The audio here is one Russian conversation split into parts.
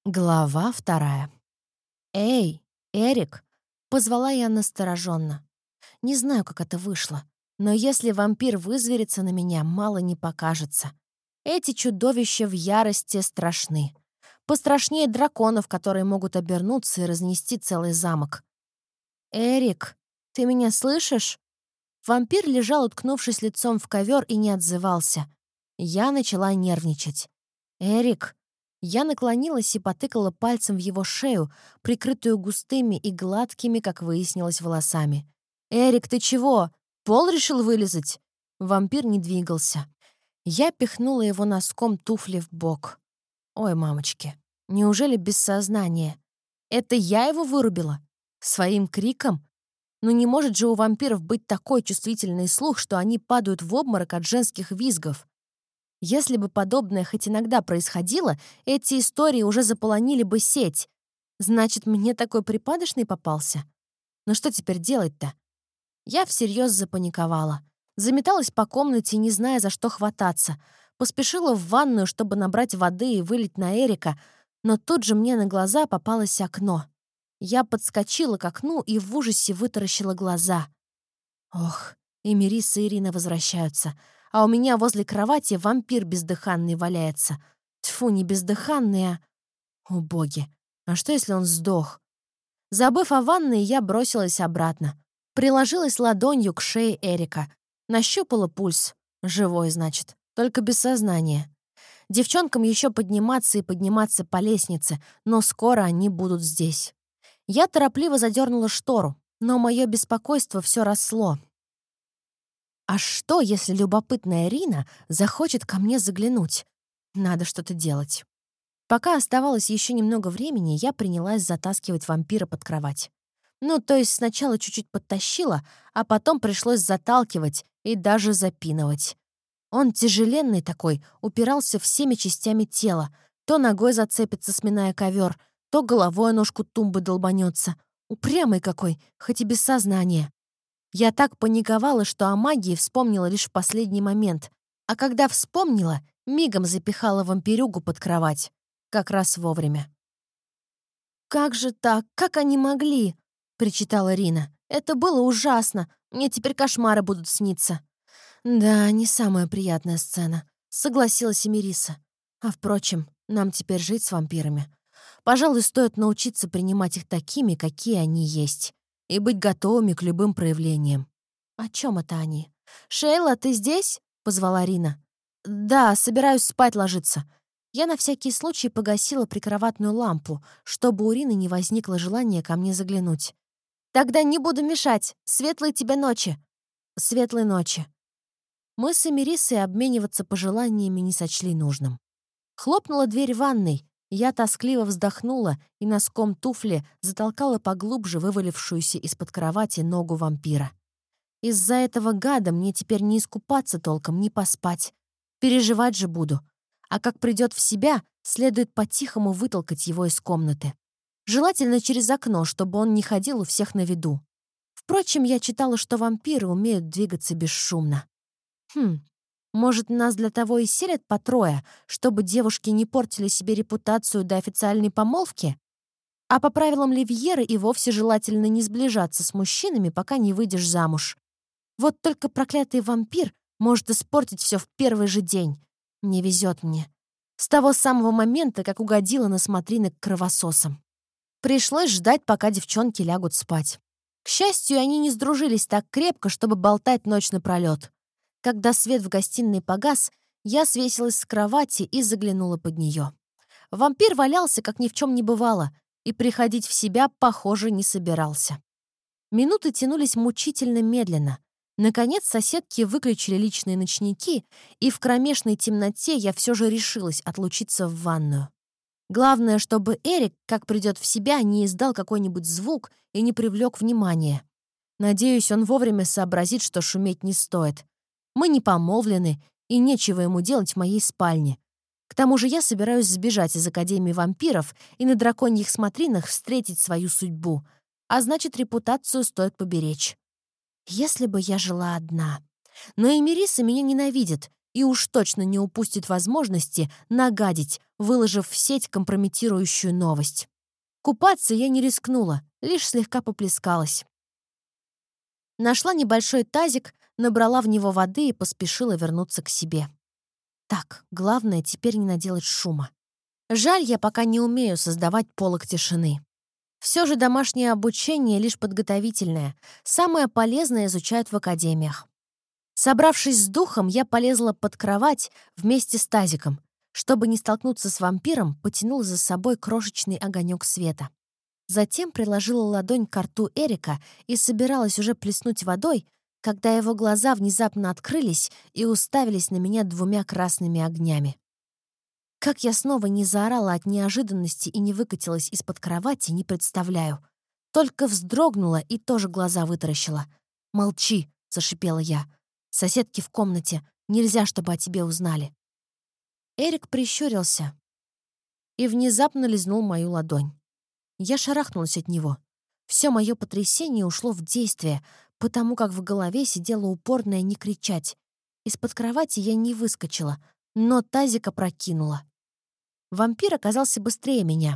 Глава 2. «Эй, Эрик!» — позвала я настороженно. Не знаю, как это вышло, но если вампир вызверится на меня, мало не покажется. Эти чудовища в ярости страшны. Пострашнее драконов, которые могут обернуться и разнести целый замок. «Эрик, ты меня слышишь?» Вампир лежал, уткнувшись лицом в ковер, и не отзывался. Я начала нервничать. «Эрик!» Я наклонилась и потыкала пальцем в его шею, прикрытую густыми и гладкими, как выяснилось, волосами. «Эрик, ты чего? Пол решил вылезать?» Вампир не двигался. Я пихнула его носком туфли в бок. «Ой, мамочки, неужели без сознания? Это я его вырубила? Своим криком? Ну не может же у вампиров быть такой чувствительный слух, что они падают в обморок от женских визгов. Если бы подобное хоть иногда происходило, эти истории уже заполонили бы сеть. Значит, мне такой припадочный попался? Но что теперь делать-то? Я всерьез запаниковала. Заметалась по комнате, не зная, за что хвататься. Поспешила в ванную, чтобы набрать воды и вылить на Эрика, но тут же мне на глаза попалось окно. Я подскочила к окну и в ужасе вытаращила глаза. Ох, и Мириса и Ирина возвращаются. А у меня возле кровати вампир бездыханный валяется. Тьфу, не бездыханный, а... О, боги, а что, если он сдох? Забыв о ванной, я бросилась обратно. Приложилась ладонью к шее Эрика. Нащупала пульс. Живой, значит, только без сознания. Девчонкам еще подниматься и подниматься по лестнице, но скоро они будут здесь. Я торопливо задернула штору, но мое беспокойство все росло. А что, если любопытная Рина захочет ко мне заглянуть? Надо что-то делать. Пока оставалось еще немного времени, я принялась затаскивать вампира под кровать. Ну, то есть сначала чуть-чуть подтащила, а потом пришлось заталкивать и даже запинывать. Он тяжеленный такой, упирался всеми частями тела. То ногой зацепится, сминая ковер, то головой о ножку тумбы долбанется. Упрямый какой, хоть и без сознания. Я так паниковала, что о магии вспомнила лишь в последний момент. А когда вспомнила, мигом запихала вампирюгу под кровать. Как раз вовремя. «Как же так? Как они могли?» — причитала Рина. «Это было ужасно. Мне теперь кошмары будут сниться». «Да, не самая приятная сцена», — согласилась Эмириса. «А впрочем, нам теперь жить с вампирами. Пожалуй, стоит научиться принимать их такими, какие они есть, и быть готовыми к любым проявлениям». «О чем это они?» «Шейла, ты здесь?» — позвала Рина. «Да, собираюсь спать ложиться». Я на всякий случай погасила прикроватную лампу, чтобы у Рины не возникло желания ко мне заглянуть. «Тогда не буду мешать. Светлой тебе ночи!» «Светлой ночи!» Мы с Эмирисой обмениваться пожеланиями не сочли нужным. Хлопнула дверь ванной, я тоскливо вздохнула и носком туфли затолкала поглубже вывалившуюся из-под кровати ногу вампира. Из-за этого гада мне теперь не искупаться толком, не поспать. Переживать же буду. А как придет в себя, следует по-тихому вытолкать его из комнаты. Желательно через окно, чтобы он не ходил у всех на виду. Впрочем, я читала, что вампиры умеют двигаться бесшумно. Может, нас для того и селят по трое, чтобы девушки не портили себе репутацию до официальной помолвки? А по правилам Ливьеры и вовсе желательно не сближаться с мужчинами, пока не выйдешь замуж. Вот только проклятый вампир может испортить все в первый же день. Не везет мне. С того самого момента, как угодила на смотрины к кровососам. Пришлось ждать, пока девчонки лягут спать. К счастью, они не сдружились так крепко, чтобы болтать ночь напролет. Когда свет в гостиной погас, я свесилась с кровати и заглянула под нее. Вампир валялся, как ни в чем не бывало, и приходить в себя, похоже, не собирался. Минуты тянулись мучительно медленно. Наконец соседки выключили личные ночники, и в кромешной темноте я все же решилась отлучиться в ванную. Главное, чтобы Эрик, как придет в себя, не издал какой-нибудь звук и не привлек внимания. Надеюсь, он вовремя сообразит, что шуметь не стоит. Мы не помолвлены, и нечего ему делать в моей спальне. К тому же я собираюсь сбежать из Академии вампиров и на драконьих смотринах встретить свою судьбу. А значит, репутацию стоит поберечь. Если бы я жила одна. Но Эмириса меня ненавидит, и уж точно не упустит возможности нагадить, выложив в сеть компрометирующую новость. Купаться я не рискнула, лишь слегка поплескалась. Нашла небольшой тазик, набрала в него воды и поспешила вернуться к себе. Так, главное теперь не наделать шума. Жаль, я пока не умею создавать полог тишины. Все же домашнее обучение лишь подготовительное, самое полезное изучают в академиях. Собравшись с духом, я полезла под кровать вместе с тазиком. Чтобы не столкнуться с вампиром, потянула за собой крошечный огонек света. Затем приложила ладонь к рту Эрика и собиралась уже плеснуть водой, когда его глаза внезапно открылись и уставились на меня двумя красными огнями. Как я снова не заорала от неожиданности и не выкатилась из-под кровати, не представляю. Только вздрогнула и тоже глаза вытаращила. «Молчи!» — зашипела я. «Соседки в комнате. Нельзя, чтобы о тебе узнали». Эрик прищурился и внезапно лизнул мою ладонь. Я шарахнулась от него. Все мое потрясение ушло в действие, потому как в голове сидела упорная не кричать. Из-под кровати я не выскочила, но тазик опрокинула. Вампир оказался быстрее меня.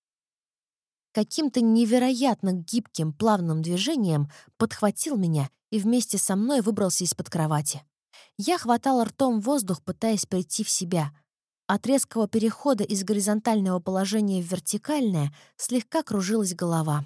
Каким-то невероятно гибким, плавным движением подхватил меня и вместе со мной выбрался из-под кровати. Я хватала ртом воздух, пытаясь прийти в себя. От резкого перехода из горизонтального положения в вертикальное слегка кружилась голова.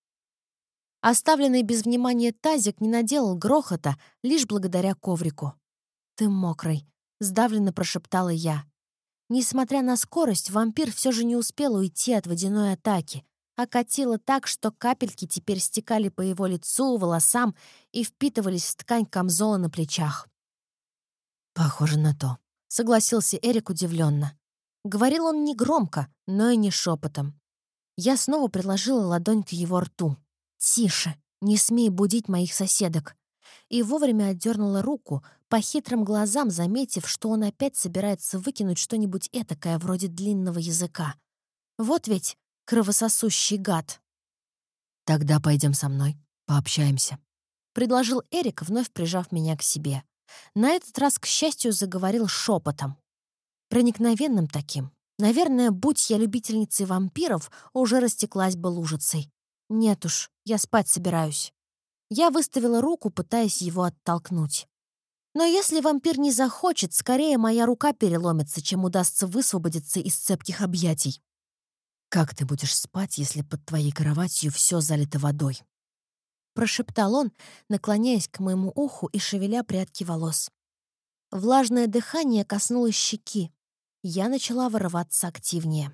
Оставленный без внимания тазик не наделал грохота лишь благодаря коврику. «Ты мокрый», — сдавленно прошептала я. Несмотря на скорость, вампир все же не успел уйти от водяной атаки, окатило так, что капельки теперь стекали по его лицу, волосам и впитывались в ткань камзола на плечах. «Похоже на то», — согласился Эрик удивленно. Говорил он не громко, но и не шепотом. Я снова приложила ладонь к его рту. «Тише, не смей будить моих соседок». И вовремя отдернула руку, по хитрым глазам заметив, что он опять собирается выкинуть что-нибудь этакое вроде длинного языка. Вот ведь кровососущий гад. «Тогда пойдем со мной, пообщаемся», — предложил Эрик, вновь прижав меня к себе. На этот раз, к счастью, заговорил шепотом. Проникновенным таким. Наверное, будь я любительницей вампиров, уже растеклась бы лужицей. Нет уж, я спать собираюсь. Я выставила руку, пытаясь его оттолкнуть. Но если вампир не захочет, скорее моя рука переломится, чем удастся высвободиться из цепких объятий. «Как ты будешь спать, если под твоей кроватью все залито водой?» Прошептал он, наклоняясь к моему уху и шевеля прядки волос. Влажное дыхание коснулось щеки. Я начала вырываться активнее.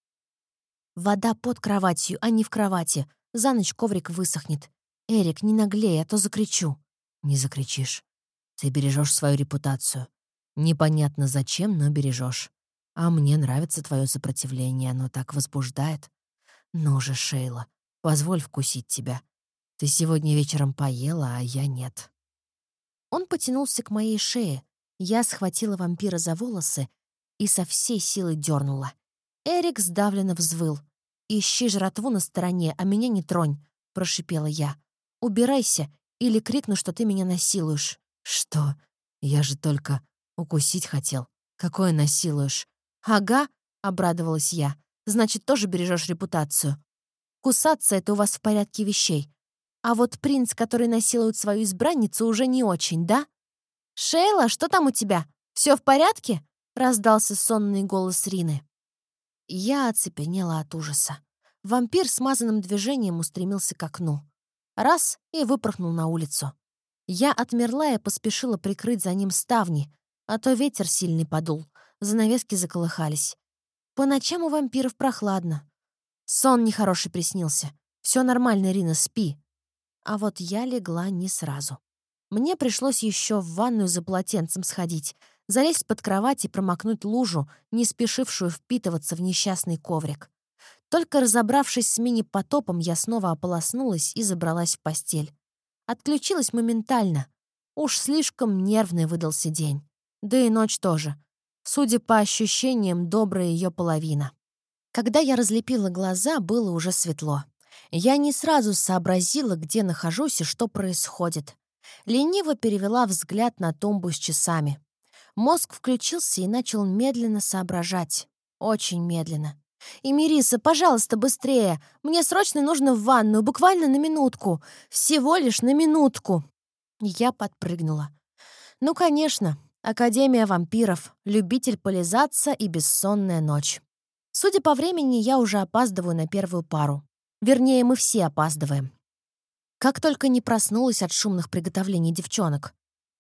«Вода под кроватью, а не в кровати. За ночь коврик высохнет. Эрик, не наглей, а то закричу». «Не закричишь. Ты бережешь свою репутацию. Непонятно зачем, но бережешь. А мне нравится твое сопротивление, оно так возбуждает. Ну же, Шейла, позволь вкусить тебя. Ты сегодня вечером поела, а я нет». Он потянулся к моей шее. Я схватила вампира за волосы и со всей силы дернула. Эрик сдавленно взвыл. «Ищи жратву на стороне, а меня не тронь», — прошипела я. «Убирайся, или крикну, что ты меня насилуешь». «Что? Я же только укусить хотел. Какое насилуешь?» «Ага», — обрадовалась я. «Значит, тоже бережешь репутацию. Кусаться — это у вас в порядке вещей. А вот принц, который насилует свою избранницу, уже не очень, да?» «Шейла, что там у тебя? Все в порядке?» — раздался сонный голос Рины. Я оцепенела от ужаса. Вампир смазанным движением устремился к окну. Раз — и выпорхнул на улицу. Я отмерла и поспешила прикрыть за ним ставни, а то ветер сильный подул, занавески заколыхались. По ночам у вампиров прохладно. Сон нехороший приснился. Все нормально, Рина, спи. А вот я легла не сразу. Мне пришлось еще в ванную за полотенцем сходить, залезть под кровать и промокнуть лужу, не спешившую впитываться в несчастный коврик. Только разобравшись с мини-потопом, я снова ополоснулась и забралась в постель. Отключилась моментально. Уж слишком нервный выдался день. Да и ночь тоже. Судя по ощущениям, добрая ее половина. Когда я разлепила глаза, было уже светло. Я не сразу сообразила, где нахожусь и что происходит. Лениво перевела взгляд на тумбу с часами. Мозг включился и начал медленно соображать. Очень медленно. «И, Мириса, пожалуйста, быстрее! Мне срочно нужно в ванную, буквально на минутку! Всего лишь на минутку!» Я подпрыгнула. Ну, конечно, Академия вампиров, любитель полизаться и бессонная ночь. Судя по времени, я уже опаздываю на первую пару. Вернее, мы все опаздываем. Как только не проснулась от шумных приготовлений девчонок.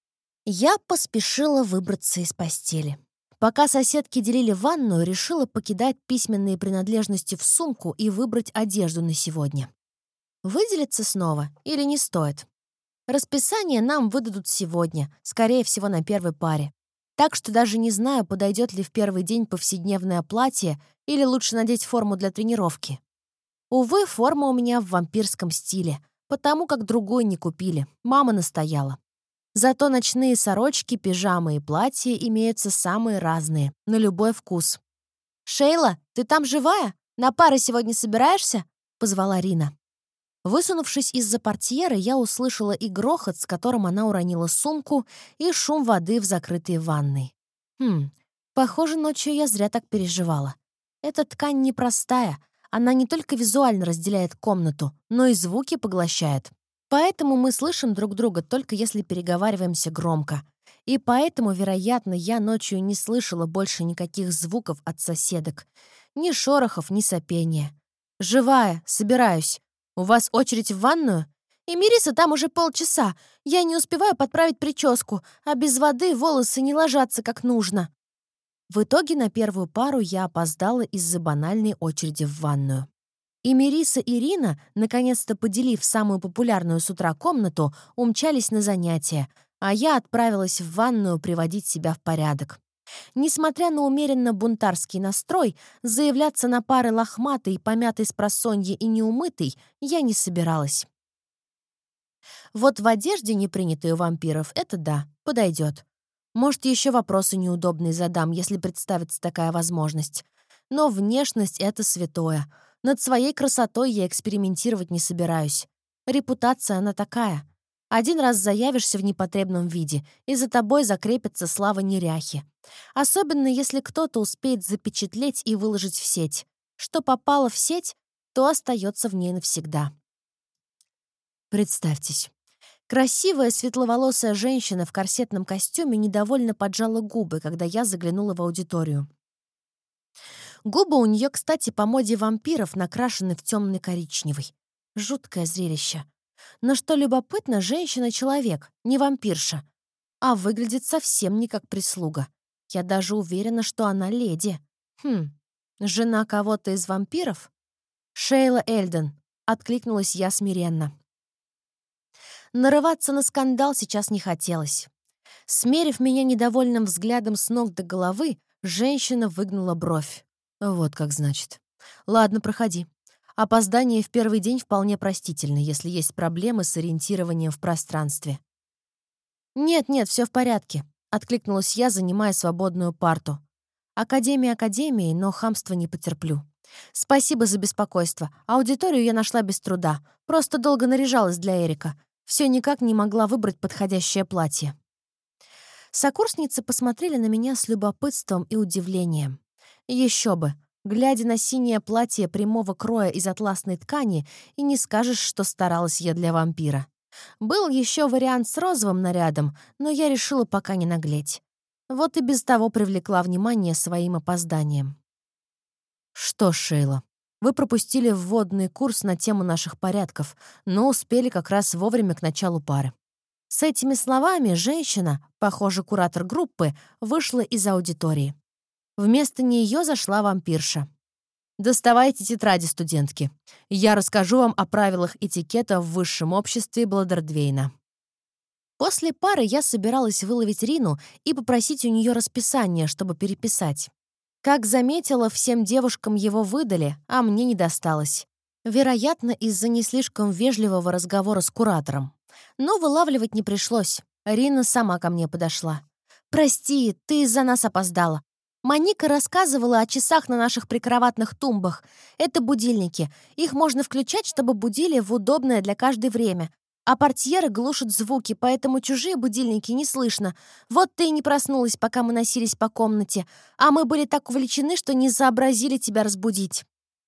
Я поспешила выбраться из постели. Пока соседки делили ванную, решила покидать письменные принадлежности в сумку и выбрать одежду на сегодня. Выделиться снова или не стоит? Расписание нам выдадут сегодня, скорее всего, на первой паре. Так что даже не знаю, подойдет ли в первый день повседневное платье или лучше надеть форму для тренировки. Увы, форма у меня в вампирском стиле, потому как другой не купили, мама настояла. Зато ночные сорочки, пижамы и платья имеются самые разные, на любой вкус. «Шейла, ты там живая? На пары сегодня собираешься?» — позвала Рина. Высунувшись из-за портьеры, я услышала и грохот, с которым она уронила сумку, и шум воды в закрытой ванной. Похоже, ночью я зря так переживала. Эта ткань непростая, она не только визуально разделяет комнату, но и звуки поглощает. Поэтому мы слышим друг друга только если переговариваемся громко. И поэтому, вероятно, я ночью не слышала больше никаких звуков от соседок. Ни шорохов, ни сопения. «Живая, собираюсь. У вас очередь в ванную? И Мириса там уже полчаса. Я не успеваю подправить прическу, а без воды волосы не ложатся как нужно». В итоге на первую пару я опоздала из-за банальной очереди в ванную. И Мириса и Рина, наконец-то поделив самую популярную с утра комнату, умчались на занятия, а я отправилась в ванную приводить себя в порядок. Несмотря на умеренно бунтарский настрой, заявляться на пары лохматой, помятой спросонья и неумытой я не собиралась. Вот в одежде, не принятой у вампиров, это да, подойдет. Может, еще вопросы неудобные задам, если представится такая возможность. Но внешность — это святое. Над своей красотой я экспериментировать не собираюсь. Репутация она такая. Один раз заявишься в непотребном виде, и за тобой закрепится слава неряхи. Особенно, если кто-то успеет запечатлеть и выложить в сеть. Что попало в сеть, то остается в ней навсегда. Представьтесь. Красивая светловолосая женщина в корсетном костюме недовольно поджала губы, когда я заглянула в аудиторию. Губы у нее, кстати, по моде вампиров накрашены в темный коричневый. Жуткое зрелище. Но что любопытно, женщина-человек, не вампирша. А выглядит совсем не как прислуга. Я даже уверена, что она леди. Жена кого-то из вампиров? Шейла Эльден, откликнулась я смиренно. Нарываться на скандал сейчас не хотелось. Смерив меня недовольным взглядом с ног до головы, женщина выгнула бровь. Вот как значит. Ладно, проходи. Опоздание в первый день вполне простительно, если есть проблемы с ориентированием в пространстве. «Нет, все в порядке», — откликнулась я, занимая свободную парту. «Академия академией, но хамства не потерплю. Спасибо за беспокойство. Аудиторию я нашла без труда. Просто долго наряжалась для Эрика. Все никак не могла выбрать подходящее платье». Сокурсницы посмотрели на меня с любопытством и удивлением. Еще бы, глядя на синее платье прямого кроя из атласной ткани, и не скажешь, что старалась я для вампира. Был еще вариант с розовым нарядом, но я решила пока не наглеть. Вот и без того привлекла внимание своим опозданием. «Что ж, Шейла, вы пропустили вводный курс на тему наших порядков, но успели как раз вовремя к началу пары». С этими словами женщина, похоже, куратор группы, вышла из аудитории. Вместо нее зашла вампирша. «Доставайте тетради, студентки. Я расскажу вам о правилах этикета в высшем обществе Бладердвейна». После пары я собиралась выловить Рину и попросить у нее расписание, чтобы переписать. Как заметила, всем девушкам его выдали, а мне не досталось. Вероятно, из-за не слишком вежливого разговора с куратором. Но вылавливать не пришлось. Рина сама ко мне подошла. «Прости, ты из-за нас опоздала. Моника рассказывала о часах на наших прикроватных тумбах. Это будильники. Их можно включать, чтобы будили в удобное для каждой время. А портьеры глушат звуки, поэтому чужие будильники не слышно. Вот ты и не проснулась, пока мы носились по комнате. А мы были так увлечены, что не сообразили тебя разбудить».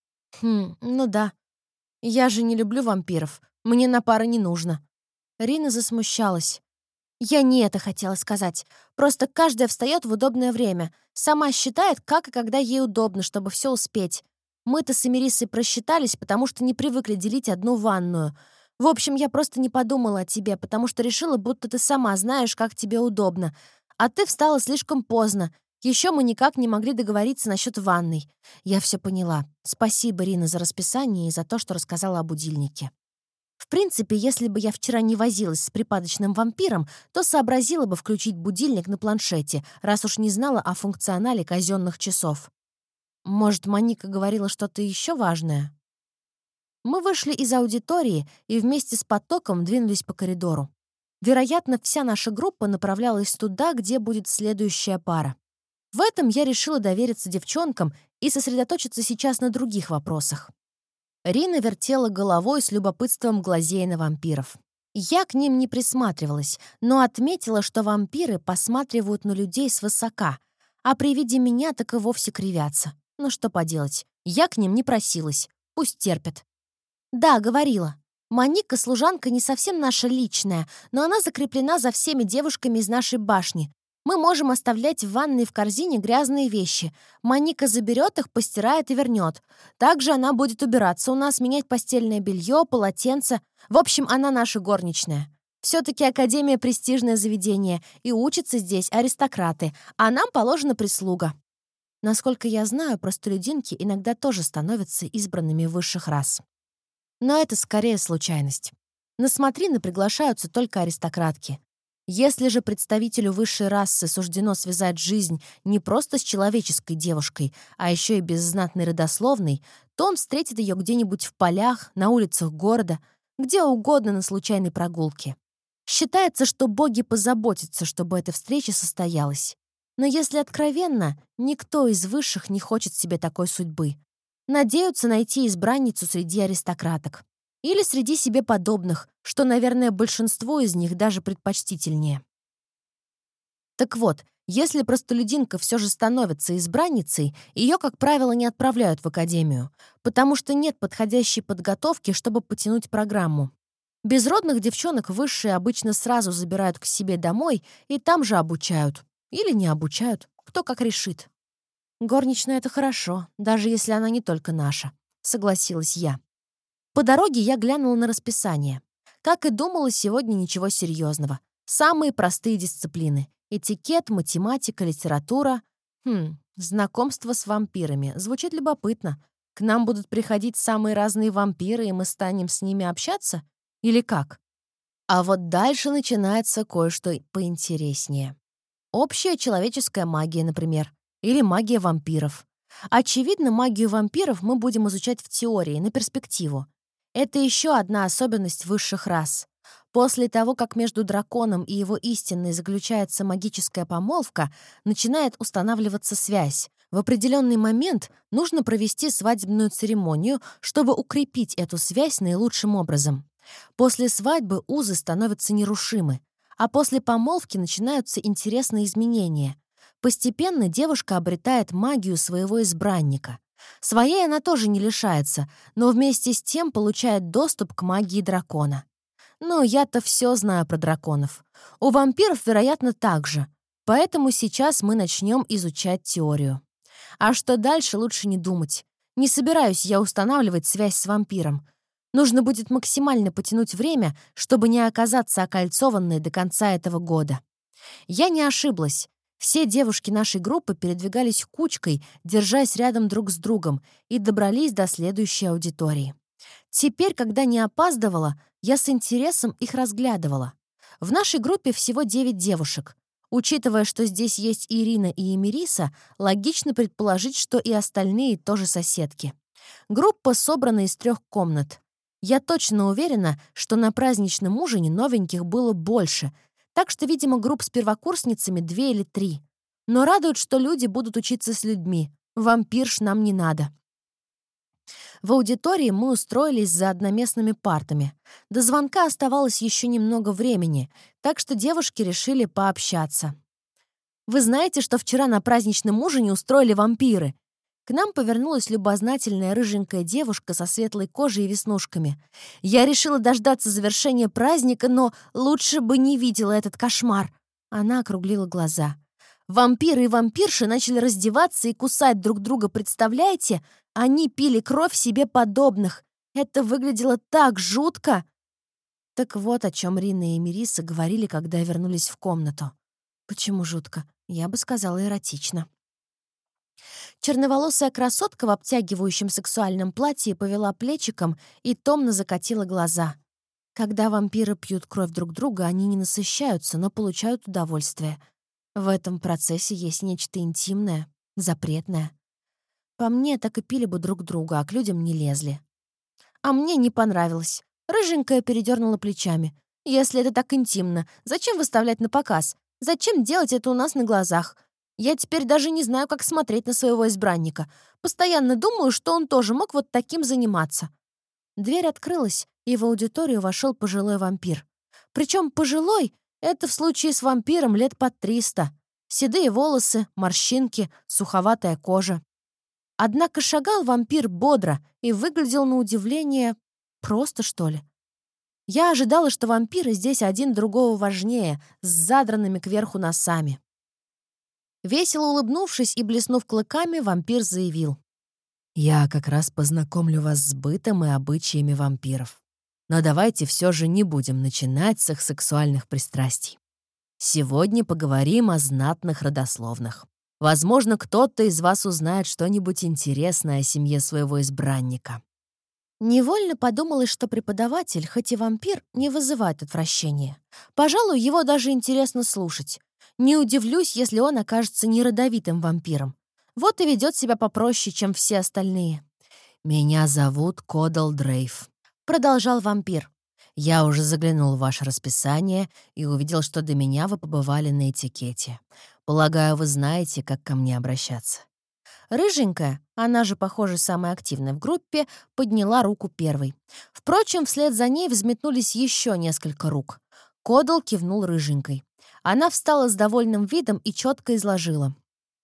Ну да. Я же не люблю вампиров. Мне на пары не нужно». Рина засмущалась. «Я не это хотела сказать. Просто каждая встает в удобное время. Сама считает, как и когда ей удобно, чтобы все успеть. Мы-то с Эмирисой просчитались, потому что не привыкли делить одну ванную. В общем, я просто не подумала о тебе, потому что решила, будто ты сама знаешь, как тебе удобно. А ты встала слишком поздно. Еще мы никак не могли договориться насчет ванной. Я все поняла. Спасибо, Рина, за расписание и за то, что рассказала о будильнике. В принципе, если бы я вчера не возилась с припадочным вампиром, то сообразила бы включить будильник на планшете, раз уж не знала о функционале казенных часов. Может, Моника говорила что-то еще важное? Мы вышли из аудитории и вместе с потоком двинулись по коридору. Вероятно, вся наша группа направлялась туда, где будет следующая пара. В этом я решила довериться девчонкам и сосредоточиться сейчас на других вопросах. Рина вертела головой с любопытством, глазея на вампиров. Я к ним не присматривалась, но отметила, что вампиры посматривают на людей свысока, а при виде меня так и вовсе кривятся. Ну что поделать, я к ним не просилась, пусть терпят. Да, говорила. Моника, служанка, не совсем наша личная, но она закреплена за всеми девушками из нашей башни. Мы можем оставлять в ванной в корзине грязные вещи. Моника заберет их, постирает и вернет. Также она будет убираться у нас, менять постельное белье, полотенце. В общем, она наша горничная. Все-таки Академия — престижное заведение, и учатся здесь аристократы, а нам положена прислуга. Насколько я знаю, простолюдинки иногда тоже становятся избранными высших рас. Но это скорее случайность. На смотрины приглашаются только аристократки. Если же представителю высшей расы суждено связать жизнь не просто с человеческой девушкой, а еще и без знатной родословной, то он встретит ее где-нибудь в полях, на улицах города, где угодно на случайной прогулке. Считается, что боги позаботятся, чтобы эта встреча состоялась. Но если откровенно, никто из высших не хочет себе такой судьбы. Надеются найти избранницу среди аристократок. Или среди себе подобных, что, наверное, большинству из них даже предпочтительнее. Так вот, если простолюдинка все же становится избранницей, ее, как правило, не отправляют в академию, потому что нет подходящей подготовки, чтобы потянуть программу. Безродных девчонок высшие обычно сразу забирают к себе домой и там же обучают. Или не обучают, кто как решит. «Горничная — это хорошо, даже если она не только наша», — согласилась я. По дороге я глянула на расписание. Как и думала, сегодня ничего серьезного. Самые простые дисциплины. Этикет, математика, литература. Знакомство с вампирами. Звучит любопытно. К нам будут приходить самые разные вампиры, и мы станем с ними общаться? Или как? А вот дальше начинается кое-что поинтереснее. Общая человеческая магия, например. Или магия вампиров. Очевидно, магию вампиров мы будем изучать в теории, на перспективу. Это еще одна особенность высших рас. После того, как между драконом и его истинной заключается магическая помолвка, начинает устанавливаться связь. В определенный момент нужно провести свадебную церемонию, чтобы укрепить эту связь наилучшим образом. После свадьбы узы становятся нерушимы, а после помолвки начинаются интересные изменения. Постепенно девушка обретает магию своего избранника. Своей она тоже не лишается, но вместе с тем получает доступ к магии дракона. Ну, я-то все знаю про драконов. У вампиров, вероятно, так же. Поэтому сейчас мы начнем изучать теорию. А что дальше, лучше не думать. Не собираюсь я устанавливать связь с вампиром. Нужно будет максимально потянуть время, чтобы не оказаться окольцованной до конца этого года. Я не ошиблась. Все девушки нашей группы передвигались кучкой, держась рядом друг с другом, и добрались до следующей аудитории. Теперь, когда не опаздывала, я с интересом их разглядывала. В нашей группе всего 9 девушек. Учитывая, что здесь есть Ирина и Эмириса, логично предположить, что и остальные тоже соседки. Группа собрана из 3 комнат. Я точно уверена, что на праздничном ужине новеньких было больше, так что, видимо, групп с первокурсницами 2 или 3. Но радует, что люди будут учиться с людьми. Вампирш нам не надо. В аудитории мы устроились за одноместными партами. До звонка оставалось еще немного времени, так что девушки решили пообщаться. «Вы знаете, что вчера на праздничном ужине устроили вампиры?» К нам повернулась любознательная рыженькая девушка со светлой кожей и веснушками. «Я решила дождаться завершения праздника, но лучше бы не видела этот кошмар». Она округлила глаза. «Вампиры и вампирши начали раздеваться и кусать друг друга, представляете? Они пили кровь себе подобных. Это выглядело так жутко!» Так вот, о чем Рина и Мириса говорили, когда вернулись в комнату. Почему жутко? Я бы сказала, эротично. Черноволосая красотка в обтягивающем сексуальном платье повела плечиком и томно закатила глаза. Когда вампиры пьют кровь друг друга, они не насыщаются, но получают удовольствие. В этом процессе есть нечто интимное, запретное. По мне, так и пили бы друг друга, а к людям не лезли. А мне не понравилось. Рыженькая передернула плечами. «Если это так интимно, зачем выставлять на показ? Зачем делать это у нас на глазах? Я теперь даже не знаю, как смотреть на своего избранника. Постоянно думаю, что он тоже мог вот таким заниматься». Дверь открылась, и в аудиторию вошел пожилой вампир. Причем пожилой — это в случае с вампиром лет под 300. Седые волосы, морщинки, суховатая кожа. Однако шагал вампир бодро и выглядел на удивление просто, что ли. Я ожидала, что вампиры здесь один другого важнее, с задранными кверху носами. Весело улыбнувшись и блеснув клыками, вампир заявил: «Я как раз познакомлю вас с бытом и обычаями вампиров. Но давайте все же не будем начинать с их сексуальных пристрастий. Сегодня поговорим о знатных родословных. Возможно, кто-то из вас узнает что-нибудь интересное о семье своего избранника». Невольно подумалось, что преподаватель, хоть и вампир, не вызывает отвращения. Пожалуй, его даже интересно слушать. Не удивлюсь, если он окажется неродовитым вампиром. Вот и ведет себя попроще, чем все остальные. «Меня зовут Кодал Дрейв», — продолжал вампир. «Я уже заглянул в ваше расписание и увидел, что до меня вы побывали на этикете. Полагаю, вы знаете, как ко мне обращаться». Рыженькая, она же, похоже, самая активная в группе, подняла руку первой. Впрочем, вслед за ней взметнулись еще несколько рук. Кодал кивнул рыженькой. Она встала с довольным видом и четко изложила.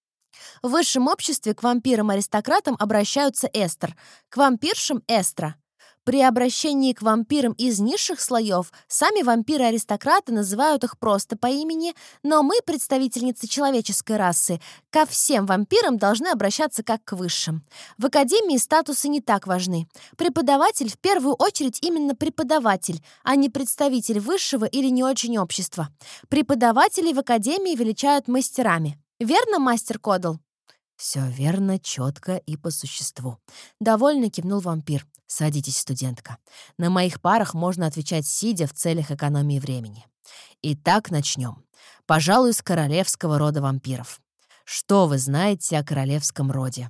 В высшем обществе к вампирам-аристократам обращаются эстер, к вампиршам — эстра. При обращении к вампирам из низших слоев сами вампиры-аристократы называют их просто по имени, но мы, представительницы человеческой расы, ко всем вампирам должны обращаться как к высшим. В академии статусы не так важны. Преподаватель в первую очередь именно преподаватель, а не представитель высшего или не очень общества. Преподавателей в академии величают мастерами. Верно, мастер Кодал? «Все верно, четко и по существу», — довольно кивнул вампир. «Садитесь, студентка. На моих парах можно отвечать сидя в целях экономии времени. Итак, начнем. Пожалуй, с королевского рода вампиров. Что вы знаете о королевском роде?»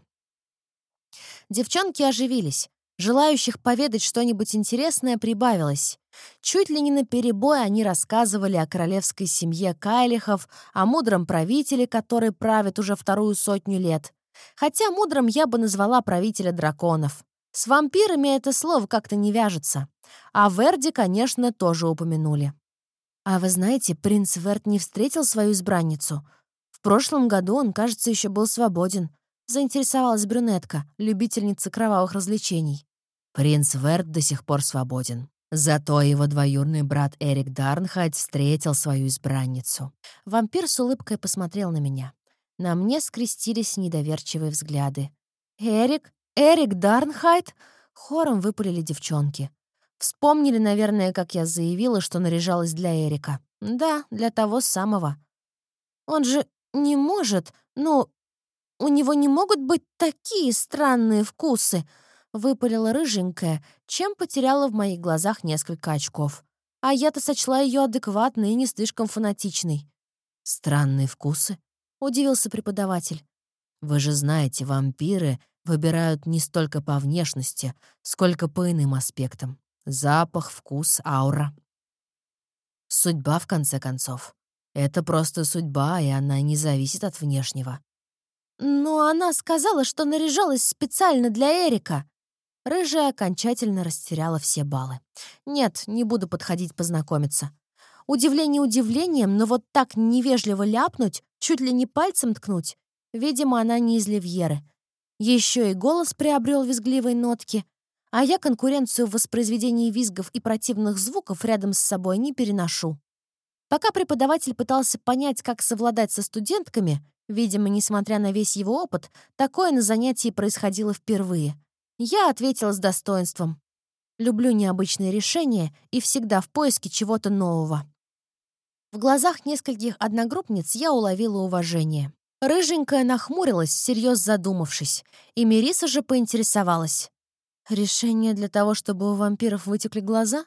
Девчонки оживились. Желающих поведать что-нибудь интересное прибавилось. Чуть ли не наперебой они рассказывали о королевской семье Кайлихов, о мудром правителе, который правит уже 200 лет. Хотя мудрым я бы назвала правителя драконов. С вампирами это слово как-то не вяжется. А Верди, конечно, тоже упомянули. А вы знаете, принц Верд не встретил свою избранницу. В прошлом году он, кажется, еще был свободен. Заинтересовалась брюнетка, любительница кровавых развлечений. Принц Верд до сих пор свободен. Зато его двоюродный брат Эрик Дарнхайт встретил свою избранницу. Вампир с улыбкой посмотрел на меня. На мне скрестились недоверчивые взгляды. «Эрик? Эрик Дарнхайт?» Хором выпалили девчонки. Вспомнили, наверное, как я заявила, что наряжалась для Эрика. Да, для того самого. Он же не может, ну, у него не могут быть такие странные вкусы, выпалила рыженькая, чем потеряла в моих глазах несколько очков. А я-то сочла ее адекватной и не слишком фанатичной. «Странные вкусы?» — удивился преподаватель. «Вы же знаете, вампиры выбирают не столько по внешности, сколько по иным аспектам. Запах, вкус, аура. Судьба, в конце концов. Это просто судьба, и она не зависит от внешнего». «Но она сказала, что наряжалась специально для Эрика». Рыжая окончательно растеряла все баллы. Нет, не буду подходить познакомиться. Удивление удивлением, но вот так невежливо ляпнуть, чуть ли не пальцем ткнуть. Видимо, она не из Ливьеры. Еще и голос приобрел визгливые нотки, а я конкуренцию в воспроизведении визгов и противных звуков рядом с собой не переношу. Пока преподаватель пытался понять, как совладать со студентками, видимо, несмотря на весь его опыт, такое на занятии происходило впервые. Я ответила с достоинством. Люблю необычные решения и всегда в поиске чего-то нового. В глазах нескольких одногруппниц я уловила уважение. Рыженькая нахмурилась, всерьез задумавшись, и Мериса же поинтересовалась. «Решение для того, чтобы у вампиров вытекли глаза?»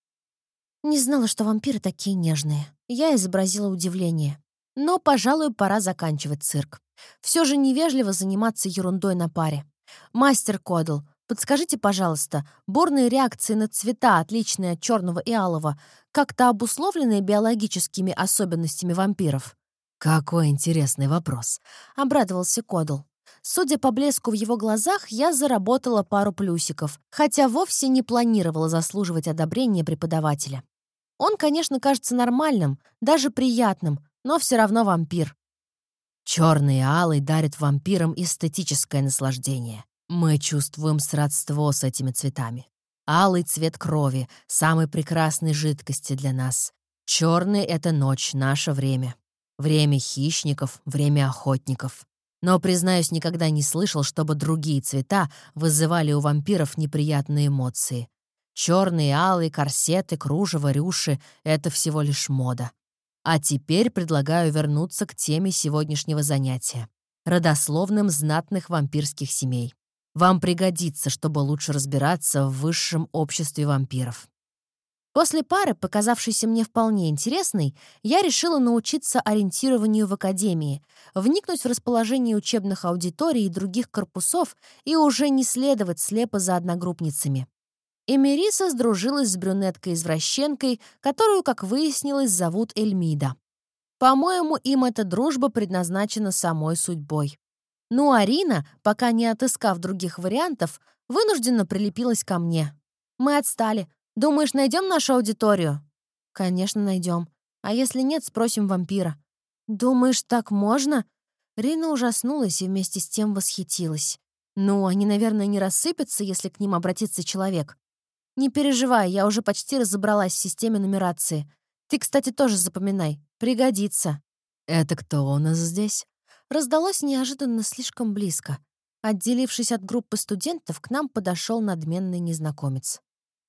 Не знала, что вампиры такие нежные. Я изобразила удивление. Но, пожалуй, пора заканчивать цирк. Все же невежливо заниматься ерундой на паре. «Мастер Кодл, подскажите, пожалуйста, бурные реакции на цвета, отличные от черного и алого, как-то обусловлены биологическими особенностями вампиров?» «Какой интересный вопрос», — обрадовался Кодл. Судя по блеску в его глазах, я заработала пару плюсиков, хотя вовсе не планировала заслуживать одобрения преподавателя. Он, конечно, кажется нормальным, даже приятным, но все равно вампир. «Черный и алый дарят вампирам эстетическое наслаждение. Мы чувствуем сродство с этими цветами. Алый — цвет крови, самой прекрасной жидкости для нас. Черный — это ночь, наше время. Время хищников, время охотников. Но, признаюсь, никогда не слышал, чтобы другие цвета вызывали у вампиров неприятные эмоции. Черный, алый, корсеты, кружево, рюши — это всего лишь мода. А теперь предлагаю вернуться к теме сегодняшнего занятия — родословным знатных вампирских семей. Вам пригодится, чтобы лучше разбираться в высшем обществе вампиров». После пары, показавшейся мне вполне интересной, я решила научиться ориентированию в академии, вникнуть в расположение учебных аудиторий и других корпусов и уже не следовать слепо за одногруппницами. Эмериса сдружилась с брюнеткой-извращенкой, которую, как выяснилось, зовут Эльмида. По-моему, им эта дружба предназначена самой судьбой. Ну а Рина, пока не отыскав других вариантов, вынужденно прилепилась ко мне. Мы отстали. Думаешь, найдем нашу аудиторию? Конечно, найдем. А если нет, спросим вампира. Думаешь, так можно? Рина ужаснулась и вместе с тем восхитилась. Ну, они, наверное, не рассыпятся, если к ним обратится человек. Не переживай, я уже почти разобралась в системе нумерации. Ты, кстати, тоже запоминай. Пригодится. «Это кто у нас здесь?» Раздалось неожиданно слишком близко. Отделившись от группы студентов, к нам подошел надменный незнакомец.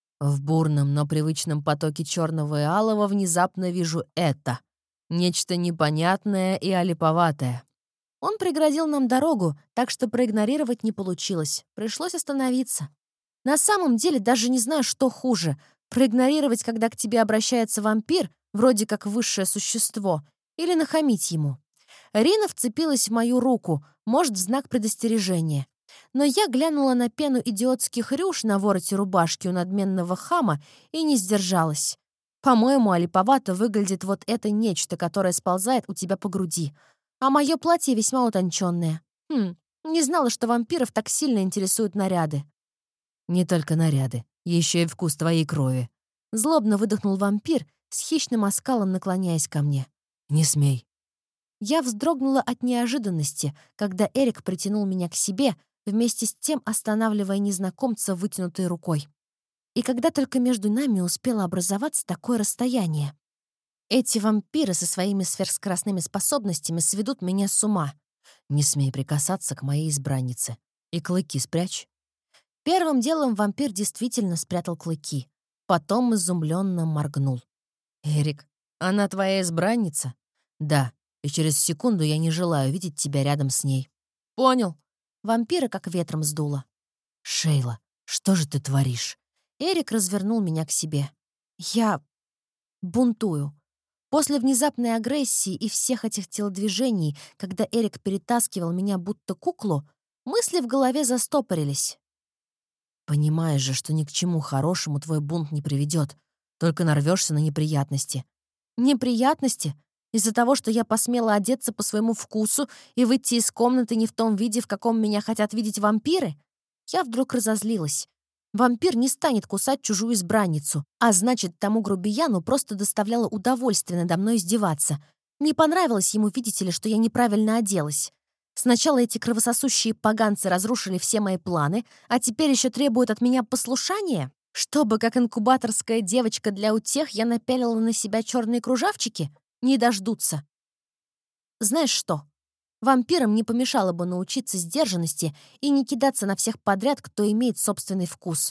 В бурном, но привычном потоке черного и алого внезапно вижу это. Нечто непонятное и олиповатое. Он преградил нам дорогу, так что проигнорировать не получилось. Пришлось остановиться. На самом деле даже не знаю, что хуже. Проигнорировать, когда к тебе обращается вампир, вроде как высшее существо, или нахамить ему. Рина вцепилась в мою руку, может, в знак предостережения. Но я глянула на пену идиотских рюш на вороте рубашки у надменного хама и не сдержалась. По-моему, олиповато выглядит вот это нечто, которое сползает у тебя по груди. А мое платье весьма утонченное. Не знала, что вампиров так сильно интересуют наряды. Не только наряды, еще и вкус твоей крови. Злобно выдохнул вампир, с хищным оскалом наклоняясь ко мне. Не смей. Я вздрогнула от неожиданности, когда Эрик притянул меня к себе, вместе с тем останавливая незнакомца вытянутой рукой. И когда только между нами успело образоваться такое расстояние. Эти вампиры со своими сверхскоростными способностями сведут меня с ума. Не смей прикасаться к моей избраннице. И клыки спрячь. Первым делом вампир действительно спрятал клыки. Потом изумленно моргнул. «Эрик, она твоя избранница?» «Да, и через секунду я не желаю видеть тебя рядом с ней». «Понял». Вампира как ветром сдуло. «Шейла, что же ты творишь?» Эрик развернул меня к себе. Я бунтую. После внезапной агрессии и всех этих телодвижений, когда Эрик перетаскивал меня будто куклу, мысли в голове застопорились. «Понимаешь же, что ни к чему хорошему твой бунт не приведет. Только нарвешься на неприятности». Неприятности? Из-за того, что я посмела одеться по своему вкусу и выйти из комнаты не в том виде, в каком меня хотят видеть вампиры? Я вдруг разозлилась. Вампир не станет кусать чужую избранницу, а значит, тому грубияну просто доставляло удовольствие надо мной издеваться. Не понравилось ему, видите ли, что я неправильно оделась. Сначала эти кровососущие поганцы разрушили все мои планы, а теперь еще требуют от меня послушания? Чтобы, как инкубаторская девочка для утех, я напялила на себя черные кружавчики? Не дождутся. Знаешь что? Вампирам не помешало бы научиться сдержанности и не кидаться на всех подряд, кто имеет собственный вкус.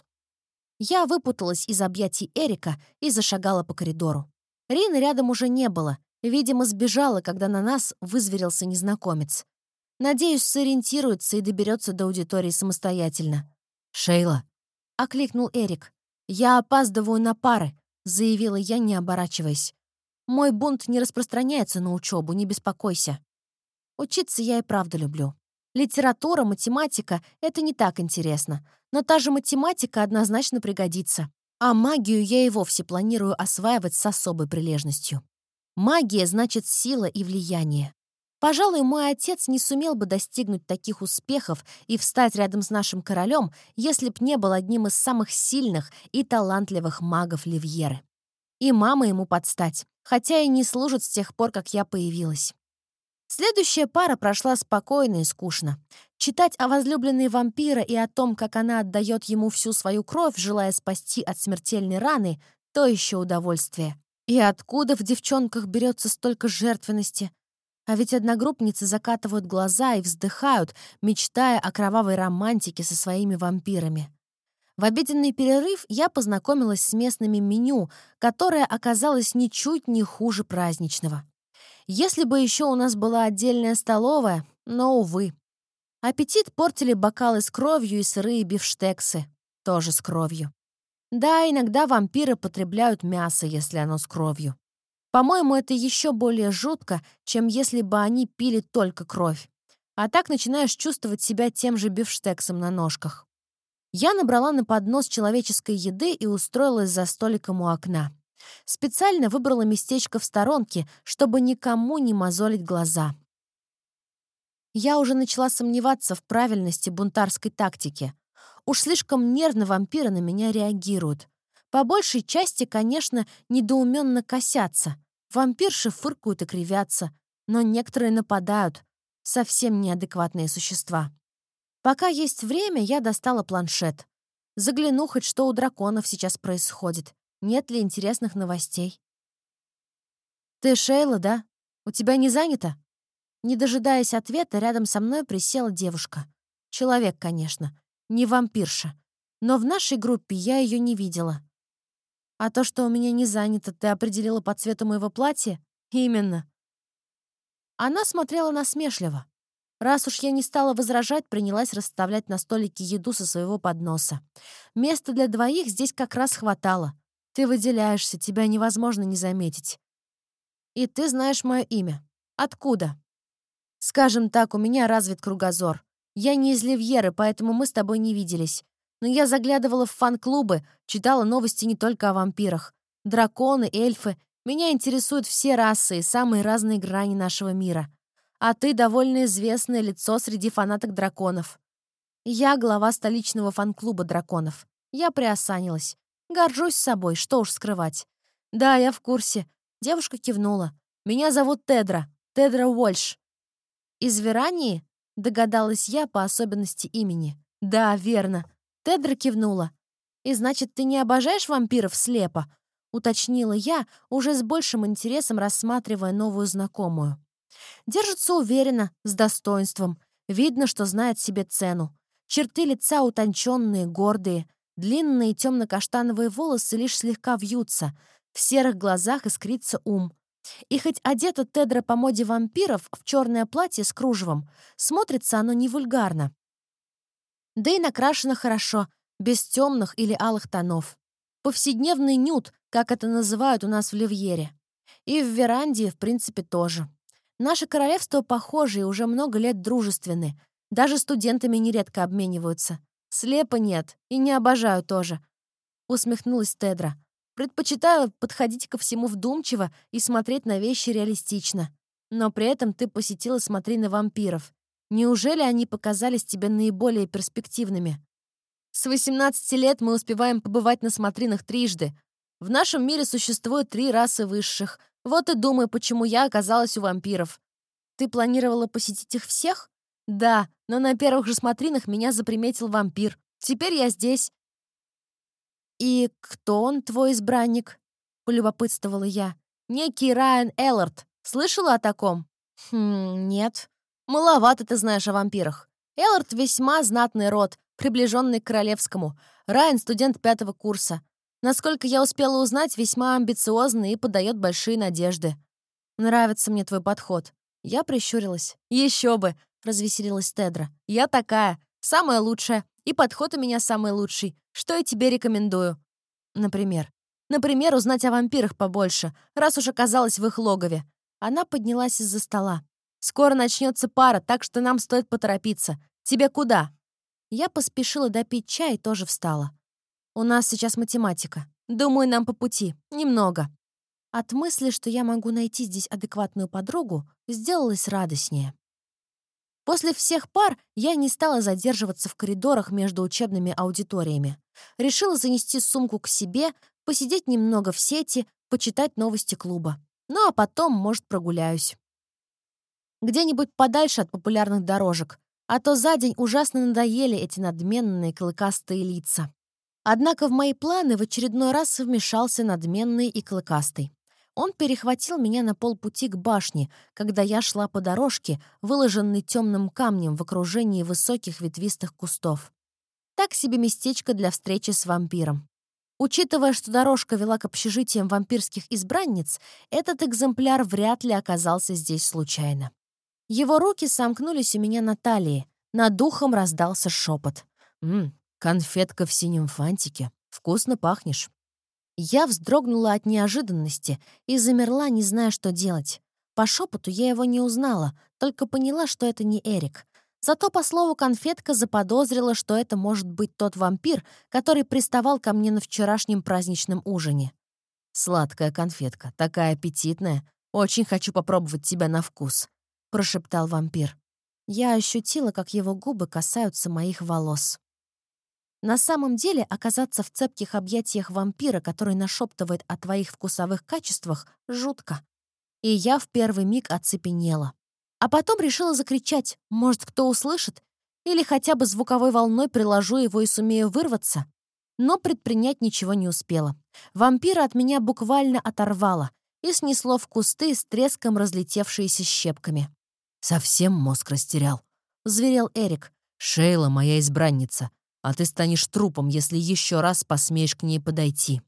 Я выпуталась из объятий Эрика и зашагала по коридору. Рины рядом уже не было. Видимо, сбежала, когда на нас вызверился незнакомец. Надеюсь, сориентируется и доберется до аудитории самостоятельно. «Шейла!» — окликнул Эрик. «Я опаздываю на пары», — заявила я, не оборачиваясь. «Мой бунт не распространяется на учебу, не беспокойся. Учиться я и правда люблю. Литература, математика — это не так интересно, но та же математика однозначно пригодится. А магию я и вовсе планирую осваивать с особой прилежностью. Магия значит сила и влияние. Пожалуй, мой отец не сумел бы достигнуть таких успехов и встать рядом с нашим королем, если б не был одним из самых сильных и талантливых магов Ливьеры. И мама ему подстать, хотя и не служит с тех пор, как я появилась. Следующая пара прошла спокойно и скучно. Читать о возлюбленной вампира и о том, как она отдает ему всю свою кровь, желая спасти от смертельной раны, то еще удовольствие. И откуда в девчонках берется столько жертвенности? А ведь одногруппницы закатывают глаза и вздыхают, мечтая о кровавой романтике со своими вампирами. В обеденный перерыв я познакомилась с местными меню, которое оказалось ничуть не хуже праздничного. Если бы еще у нас была отдельная столовая, но, увы. Аппетит портили бокалы с кровью и сырые бифштексы, тоже с кровью. Да, иногда вампиры потребляют мясо, если оно с кровью. По-моему, это еще более жутко, чем если бы они пили только кровь. А так начинаешь чувствовать себя тем же бифштексом на ножках. Я набрала на поднос человеческой еды и устроилась за столиком у окна. Специально выбрала местечко в сторонке, чтобы никому не мозолить глаза. Я уже начала сомневаться в правильности бунтарской тактики. Уж слишком нервно вампиры на меня реагируют. По большей части, конечно, недоуменно косятся. Вампирши фыркают и кривятся, но некоторые нападают. Совсем неадекватные существа. Пока есть время, я достала планшет. Загляну хоть, что у драконов сейчас происходит. Нет ли интересных новостей? «Ты Шейла, да? У тебя не занято?» Не дожидаясь ответа, рядом со мной присела девушка. Человек, конечно, не вампирша. Но в нашей группе я ее не видела. «А то, что у меня не занято, ты определила по цвету моего платья?» «Именно». Она смотрела насмешливо. Раз уж я не стала возражать, принялась расставлять на столике еду со своего подноса. Места для двоих здесь как раз хватало. Ты выделяешься, тебя невозможно не заметить. И ты знаешь мое имя. Откуда? Скажем так, у меня развит кругозор. Я не из Ливьеры, поэтому мы с тобой не виделись. Но я заглядывала в фан-клубы, читала новости не только о вампирах. Драконы, эльфы. Меня интересуют все расы и самые разные грани нашего мира. А ты довольно известное лицо среди фанаток драконов. Я глава столичного фан-клуба драконов. Я приосанилась. Горжусь собой, что уж скрывать. Да, я в курсе. Девушка кивнула. Меня зовут Тедра. Тедра Уольш. Из Верании? Догадалась я по особенности имени. Да, верно. Тедра кивнула. И значит, ты не обожаешь вампиров слепо? Уточнила я, уже с большим интересом рассматривая новую знакомую. Держится уверенно, с достоинством. Видно, что знает себе цену. Черты лица утонченные, гордые. Длинные темно-каштановые волосы лишь слегка вьются. В серых глазах искрится ум. И хоть одета Тедра по моде вампиров в черное платье с кружевом, смотрится оно не вульгарно. Да и накрашено хорошо, без темных или алых тонов. Повседневный нюд, как это называют у нас в Ливьере. И в Верандии, в принципе, тоже. Наше королевство похоже и уже много лет дружественны. Даже студентами нередко обмениваются. Слепо нет, и не обожаю тоже. Усмехнулась Тедра. Предпочитаю подходить ко всему вдумчиво и смотреть на вещи реалистично. Но при этом ты посетила «Смотри на вампиров». Неужели они показались тебе наиболее перспективными? С 18 лет мы успеваем побывать на смотринах трижды. В нашем мире существует 3 расы высших. Вот и думаю, почему я оказалась у вампиров. Ты планировала посетить их всех? Да, но на первых же смотринах меня заприметил вампир. Теперь я здесь. И кто он, твой избранник? Полюбопытствовала я. Некий Райан Эллард. Слышала о таком? Нет. Маловато ты знаешь о вампирах. Эллард весьма знатный род, приближенный к королевскому. Райан — студент 5-го курса. Насколько я успела узнать, весьма амбициозный и подает большие надежды. Нравится мне твой подход. Я прищурилась. Еще бы, развеселилась Тедра. Я такая, самая лучшая. И подход у меня самый лучший. Что я тебе рекомендую? Например. Например, узнать о вампирах побольше, раз уж оказалась в их логове. Она поднялась из-за стола. Скоро начнется пара, так что нам стоит поторопиться. Тебе куда? Я поспешила допить чай и тоже встала. У нас сейчас математика. Думаю, нам по пути. Немного. От мысли, что я могу найти здесь адекватную подругу, сделалось радостнее. После всех пар я не стала задерживаться в коридорах между учебными аудиториями. Решила занести сумку к себе, посидеть немного в сети, почитать новости клуба. Ну а потом, может, прогуляюсь. Где-нибудь подальше от популярных дорожек, а то за день ужасно надоели эти надменные клыкастые лица. Однако в мои планы в очередной раз вмешался надменный и клыкастый. Он перехватил меня на полпути к башне, когда я шла по дорожке, выложенной темным камнем в окружении высоких ветвистых кустов. Так себе местечко для встречи с вампиром. Учитывая, что дорожка вела к общежитиям вампирских избранниц, этот экземпляр вряд ли оказался здесь случайно. Его руки сомкнулись у меня на талии. Над духом раздался шепот. Конфетка в синем фантике. Вкусно пахнешь». Я вздрогнула от неожиданности и замерла, не зная, что делать. По шепоту я его не узнала, только поняла, что это не Эрик. Зато по слову конфетка заподозрила, что это может быть тот вампир, который приставал ко мне на вчерашнем праздничном ужине. «Сладкая конфетка, такая аппетитная. Очень хочу попробовать тебя на вкус», — прошептал вампир. Я ощутила, как его губы касаются моих волос. На самом деле, оказаться в цепких объятиях вампира, который нашептывает о твоих вкусовых качествах, жутко. И я в первый миг оцепенела. А потом решила закричать, может, кто услышит, или хотя бы звуковой волной приложу его и сумею вырваться. Но предпринять ничего не успела. Вампира от меня буквально оторвало и снесло в кусты с треском разлетевшиеся щепками. «Совсем мозг растерял», — зверел Эрик. «Шейла моя избранница, а ты станешь трупом, если еще раз посмеешь к ней подойти».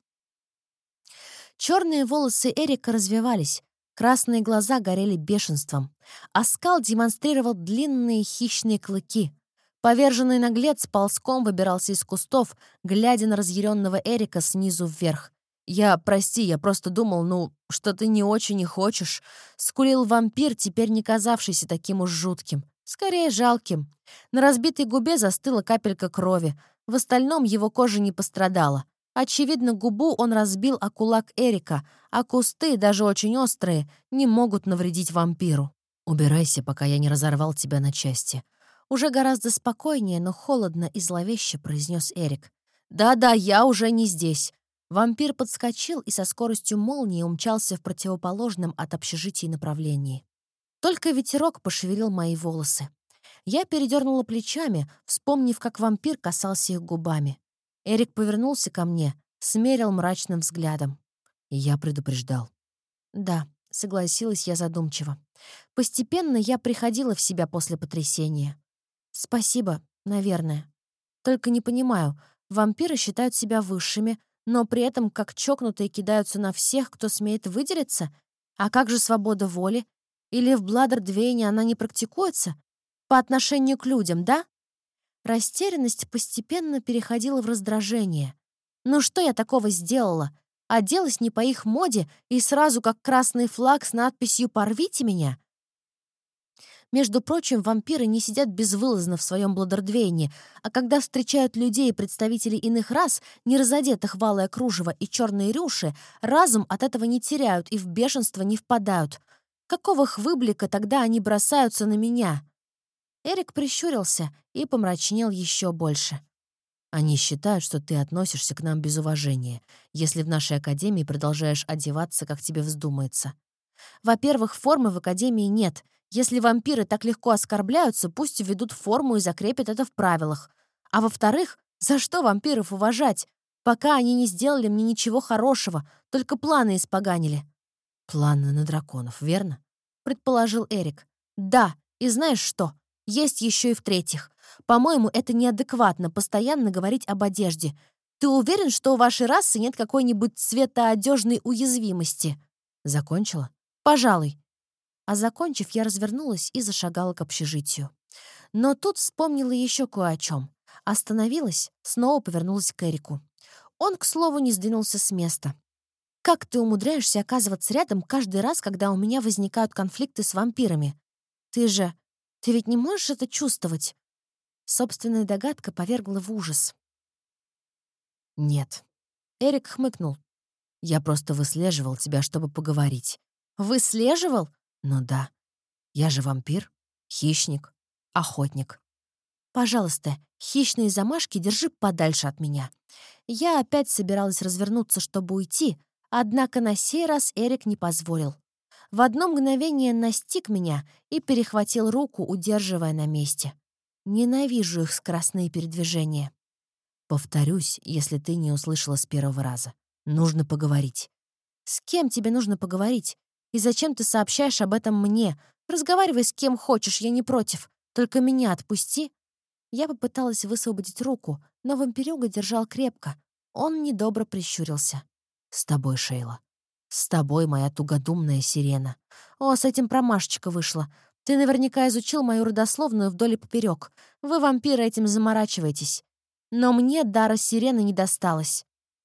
Черные волосы Эрика развивались, красные глаза горели бешенством. Оскал демонстрировал длинные хищные клыки. Поверженный наглец ползком выбирался из кустов, глядя на разъяренного Эрика снизу вверх. Прости, я просто думал, что ты не очень и хочешь», — скулил вампир, теперь не казавшийся таким уж жутким. Скорее, жалким. На разбитой губе застыла капелька крови. В остальном его кожа не пострадала. Очевидно, губу он разбил о кулак Эрика, а кусты, даже очень острые, не могут навредить вампиру. «Убирайся, пока я не разорвал тебя на части». Уже гораздо спокойнее, но холодно и зловеще произнес Эрик. «Да-да, я уже не здесь». Вампир подскочил и со скоростью молнии умчался в противоположном от общежития направлении. Только ветерок пошевелил мои волосы. Я передернула плечами, вспомнив, как вампир касался их губами. Эрик повернулся ко мне, смерил мрачным взглядом. Я предупреждал. «Да», — согласилась я задумчиво. Постепенно я приходила в себя после потрясения. «Спасибо, наверное. Только не понимаю, вампиры считают себя высшими, но при этом как чокнутые кидаются на всех, кто смеет выделиться? А как же свобода воли? Или в Бладердвейне она не практикуется? По отношению к людям, да?» Растерянность постепенно переходила в раздражение. Ну что я такого сделала? Оделась не по их моде и сразу как красный флаг с надписью «Порвите меня»? Между прочим, вампиры не сидят безвылазно в своем Бладердвейне, а когда встречают людей и представителей иных рас, не разодетых в алое кружево и черные рюши, разум от этого не теряют и в бешенство не впадают. Какого хвыблика тогда они бросаются на меня? Эрик прищурился и помрачнел еще больше. Они считают, что ты относишься к нам без уважения, если в нашей академии продолжаешь одеваться, как тебе вздумается. Во-первых, формы в академии нет. Если вампиры так легко оскорбляются, пусть введут форму и закрепят это в правилах. А во-вторых, за что вампиров уважать? Пока они не сделали мне ничего хорошего, только планы испоганили. Планы на драконов, верно? Предположил Эрик. Да, и знаешь что? Есть еще и в-третьих. По-моему, это неадекватно постоянно говорить об одежде. Ты уверен, что у вашей расы нет какой-нибудь цветоодежной уязвимости? Закончила? Пожалуй. А закончив, я развернулась и зашагала к общежитию. Но тут вспомнила еще кое о чем. Остановилась, снова повернулась к Эрику. Он, к слову, не сдвинулся с места. «Как ты умудряешься оказываться рядом каждый раз, когда у меня возникают конфликты с вампирами? Ты ведь не можешь это чувствовать?» Собственная догадка повергла в ужас. Нет. Эрик хмыкнул. Я просто выслеживал тебя, чтобы поговорить. «Выслеживал?» Ну да. Я же вампир, хищник, охотник. «Пожалуйста, хищные замашки держи подальше от меня». Я опять собиралась развернуться, чтобы уйти, однако на сей раз Эрик не позволил. В одно мгновение настиг меня и перехватил руку, удерживая на месте. Ненавижу их скоростные передвижения. Повторюсь, если ты не услышала с первого раза. Нужно поговорить. С кем тебе нужно поговорить? И зачем ты сообщаешь об этом мне? Разговаривай с кем хочешь, я не против. Только меня отпусти. Я попыталась высвободить руку, но вампирюга держал крепко. Он недобро прищурился. С тобой, Шейла. С тобой, моя тугодумная сирена. О, с этим промашечка вышла. Ты наверняка изучил мою родословную вдоль и поперек. Вы, вампиры, этим заморачиваетесь. Но мне дара сирены не досталось.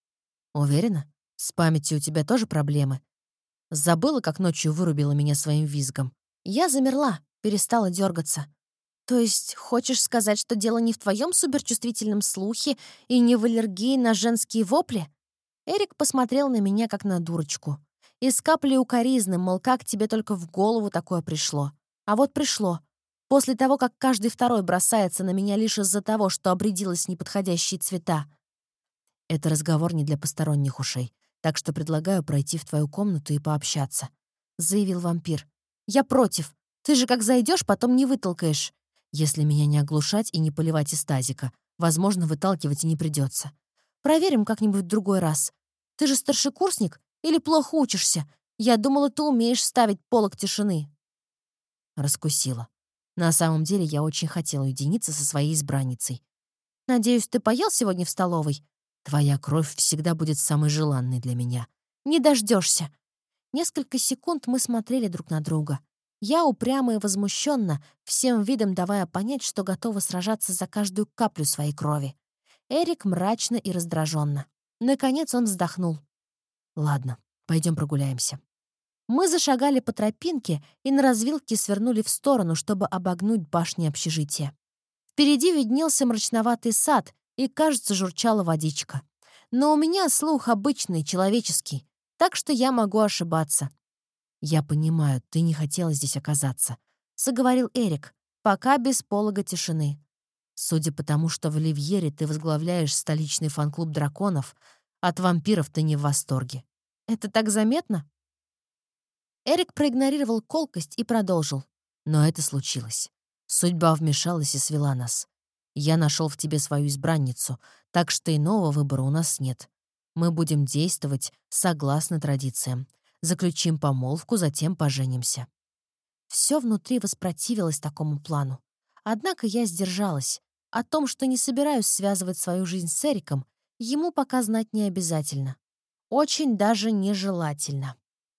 Уверена? С памятью у тебя тоже проблемы? Забыла, как ночью вырубила меня своим визгом? Я замерла, перестала дергаться. То есть хочешь сказать, что дело не в твоем суперчувствительном слухе и не в аллергии на женские вопли? Эрик посмотрел на меня, как на дурочку. И с каплей укоризны, мол, как тебе только в голову такое пришло. А вот пришло. После того, как каждый второй бросается на меня лишь из-за того, что обрядилась в неподходящие цвета. Это разговор не для посторонних ушей, так что предлагаю пройти в твою комнату и пообщаться», — заявил вампир. «Я против. Ты же как зайдешь, потом не вытолкаешь». «Если меня не оглушать и не поливать из тазика, возможно, выталкивать и не придется. Проверим как-нибудь в другой раз. Ты же старшекурсник или плохо учишься? Я думала, ты умеешь ставить полог тишины». Раскусила. На самом деле я очень хотела уединиться со своей избранницей. «Надеюсь, ты поел сегодня в столовой?» Твоя кровь всегда будет самой желанной для меня. «Не дождешься. Несколько секунд мы смотрели друг на друга. Я упрямо и возмущенно, всем видом давая понять, что готова сражаться за каждую каплю своей крови. Эрик мрачно и раздраженно. Наконец он вздохнул. Ладно, пойдем прогуляемся. Мы зашагали по тропинке и на развилке свернули в сторону, чтобы обогнуть башни общежития. Впереди виднелся мрачноватый сад, и, кажется, журчала водичка. Но у меня слух обычный, человеческий, так что я могу ошибаться. «Я понимаю, ты не хотела здесь оказаться», — заговорил Эрик, пока без полога тишины. «Судя по тому, что в Ливьере ты возглавляешь столичный фан-клуб драконов, от вампиров ты не в восторге». «Это так заметно?» Эрик проигнорировал колкость и продолжил. «Но это случилось. Судьба вмешалась и свела нас. Я нашел в тебе свою избранницу, так что иного выбора у нас нет. Мы будем действовать согласно традициям. Заключим помолвку, затем поженимся». Все внутри воспротивилось такому плану. Однако я сдержалась. О том, что не собираюсь связывать свою жизнь с Эриком, ему пока знать не обязательно. Очень даже нежелательно.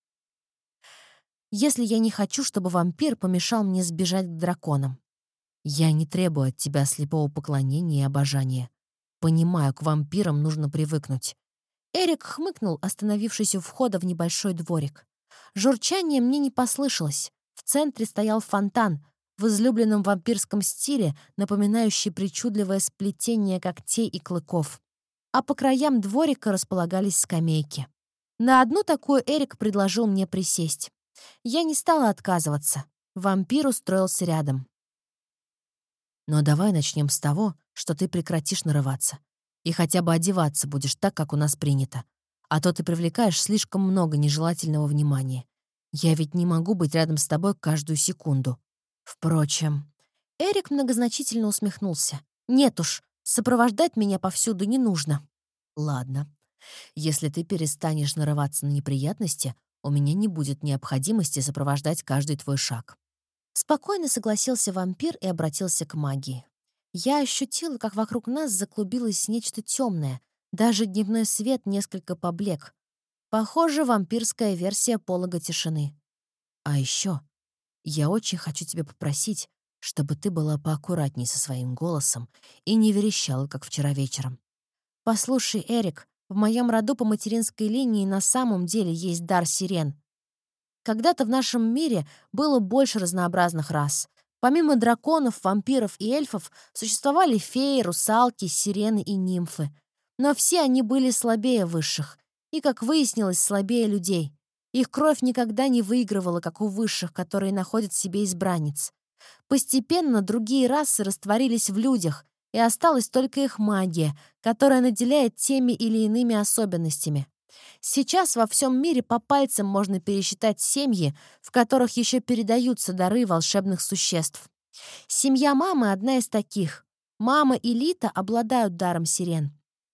Если я не хочу, чтобы вампир помешал мне сбежать к драконам. Я не требую от тебя слепого поклонения и обожания. Понимаю, к вампирам нужно привыкнуть. Эрик хмыкнул, остановившись у входа в небольшой дворик. Журчание мне не послышалось. В центре стоял фонтан, в излюбленном вампирском стиле, напоминающий причудливое сплетение когтей и клыков. А по краям дворика располагались скамейки. На одну такую Эрик предложил мне присесть. Я не стала отказываться. Вампир устроился рядом. Но давай начнем с того, что ты прекратишь нарываться. И хотя бы одеваться будешь так, как у нас принято. А то ты привлекаешь слишком много нежелательного внимания. Я ведь не могу быть рядом с тобой каждую секунду. Впрочем, Эрик многозначительно усмехнулся. «Нет уж, сопровождать меня повсюду не нужно». ладно. Если ты перестанешь нарываться на неприятности, у меня не будет необходимости сопровождать каждый твой шаг. Спокойно согласился вампир и обратился к магии. Я ощутила, как вокруг нас заклубилось нечто темное. Даже дневной свет несколько поблек. Похоже, вампирская версия полога тишины. А еще я очень хочу тебя попросить, чтобы ты была поаккуратней со своим голосом и не верещала, как вчера вечером. «Послушай, Эрик, в моем роду по материнской линии на самом деле есть дар сирен. Когда-то в нашем мире было больше разнообразных рас. Помимо драконов, вампиров и эльфов существовали феи, русалки, сирены и нимфы. Но все они были слабее высших. И, как выяснилось, слабее людей. Их кровь никогда не выигрывала, как у высших, которые находят в себе избранниц. Постепенно другие расы растворились в людях, и осталась только их магия, которая наделяет теми или иными особенностями. Сейчас во всем мире по пальцам можно пересчитать семьи, в которых еще передаются дары волшебных существ. Семья мамы — одна из таких. Мама и Лита обладают даром сирен.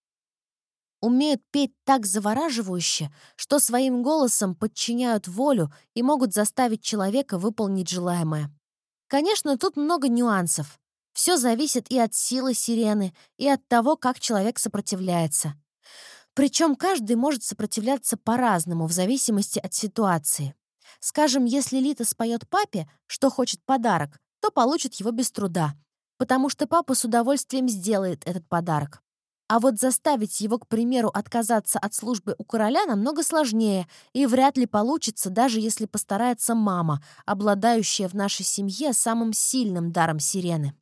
Умеют петь так завораживающе, что своим голосом подчиняют волю и могут заставить человека выполнить желаемое. Конечно, тут много нюансов. Все зависит и от силы сирены, и от того, как человек сопротивляется. Причем каждый может сопротивляться по-разному, в зависимости от ситуации. Скажем, если Лита споет папе, что хочет подарок, то получит его без труда, потому что папа с удовольствием сделает этот подарок. А вот заставить его, к примеру, отказаться от службы у короля намного сложнее, и вряд ли получится, даже если постарается мама, обладающая в нашей семье самым сильным даром сирены.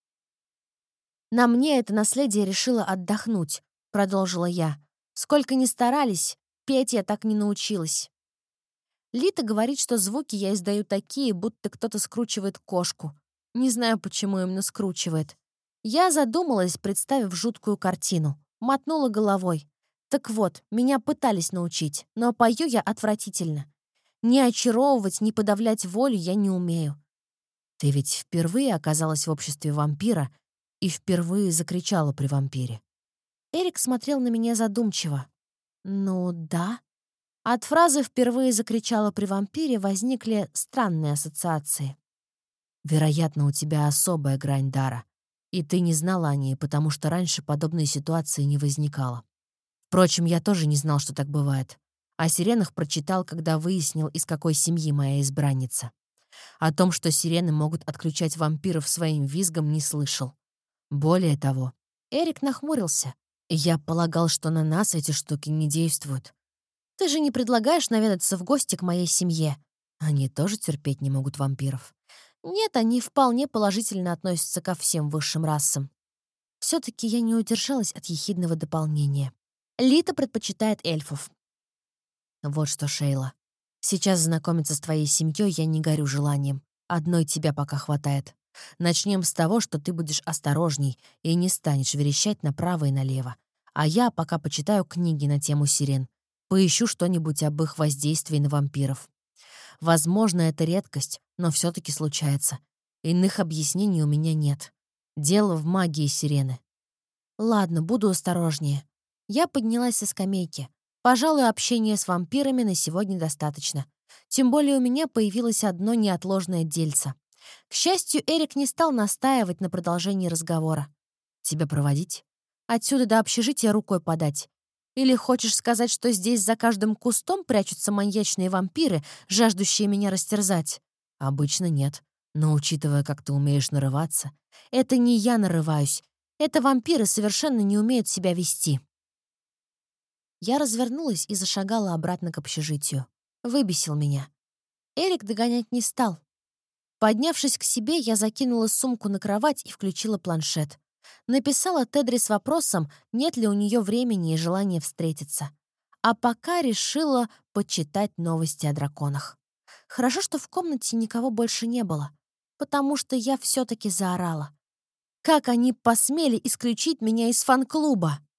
«На мне это наследие решило отдохнуть», — продолжила я. «Сколько ни старались, петь я так не научилась». Лита говорит, что звуки я издаю такие, будто кто-то скручивает кошку. Не знаю, почему именно скручивает. Я задумалась, представив жуткую картину. Мотнула головой. Так вот, меня пытались научить, но пою я отвратительно. Ни очаровывать, ни подавлять волю я не умею. Ты ведь впервые оказалась в обществе вампира и впервые закричала при вампире. Эрик смотрел на меня задумчиво. Ну да. От фразы «впервые закричала при вампире» возникли странные ассоциации. Вероятно, у тебя особая грань дара, и ты не знала о ней, потому что раньше подобной ситуации не возникало. Впрочем, я тоже не знал, что так бывает. О сиренах прочитал, когда выяснил, из какой семьи моя избранница. О том, что сирены могут отключать вампиров своим визгом, не слышал. Более того, Эрик нахмурился. я полагал, что на нас эти штуки не действуют. «Ты же не предлагаешь наведаться в гости к моей семье?» Они тоже терпеть не могут вампиров. Нет, они вполне положительно относятся ко всем высшим расам. Все-таки я не удержалась от ехидного дополнения. Лита предпочитает эльфов. Вот что, Шейла. Сейчас знакомиться с твоей семьей я не горю желанием. Одной тебя пока хватает. Начнем с того, что ты будешь осторожней и не станешь верещать направо и налево. А я пока почитаю книги на тему сирен. Поищу что-нибудь об их воздействии на вампиров. Возможно, это редкость, но все-таки случается. Иных объяснений у меня нет. Дело в магии сирены. Ладно, буду осторожнее. Я поднялась со скамейки. Пожалуй, общения с вампирами на сегодня достаточно. Тем более у меня появилось одно неотложное дельце. К счастью, Эрик не стал настаивать на продолжении разговора. Тебя проводить? Отсюда до общежития рукой подать. Или хочешь сказать, что здесь за каждым кустом прячутся маньячные вампиры, жаждущие меня растерзать? Обычно нет. Но учитывая, как ты умеешь нарываться... Это не я нарываюсь. Это вампиры совершенно не умеют себя вести. Я развернулась и зашагала обратно к общежитию. Выбесил меня. Эрик догонять не стал. Поднявшись к себе, я закинула сумку на кровать и включила планшет. Написала Тедри с вопросом, нет ли у нее времени и желания встретиться. А пока решила почитать новости о драконах. Хорошо, что в комнате никого больше не было, потому что я все-таки заорала. Как они посмели исключить меня из фан-клуба?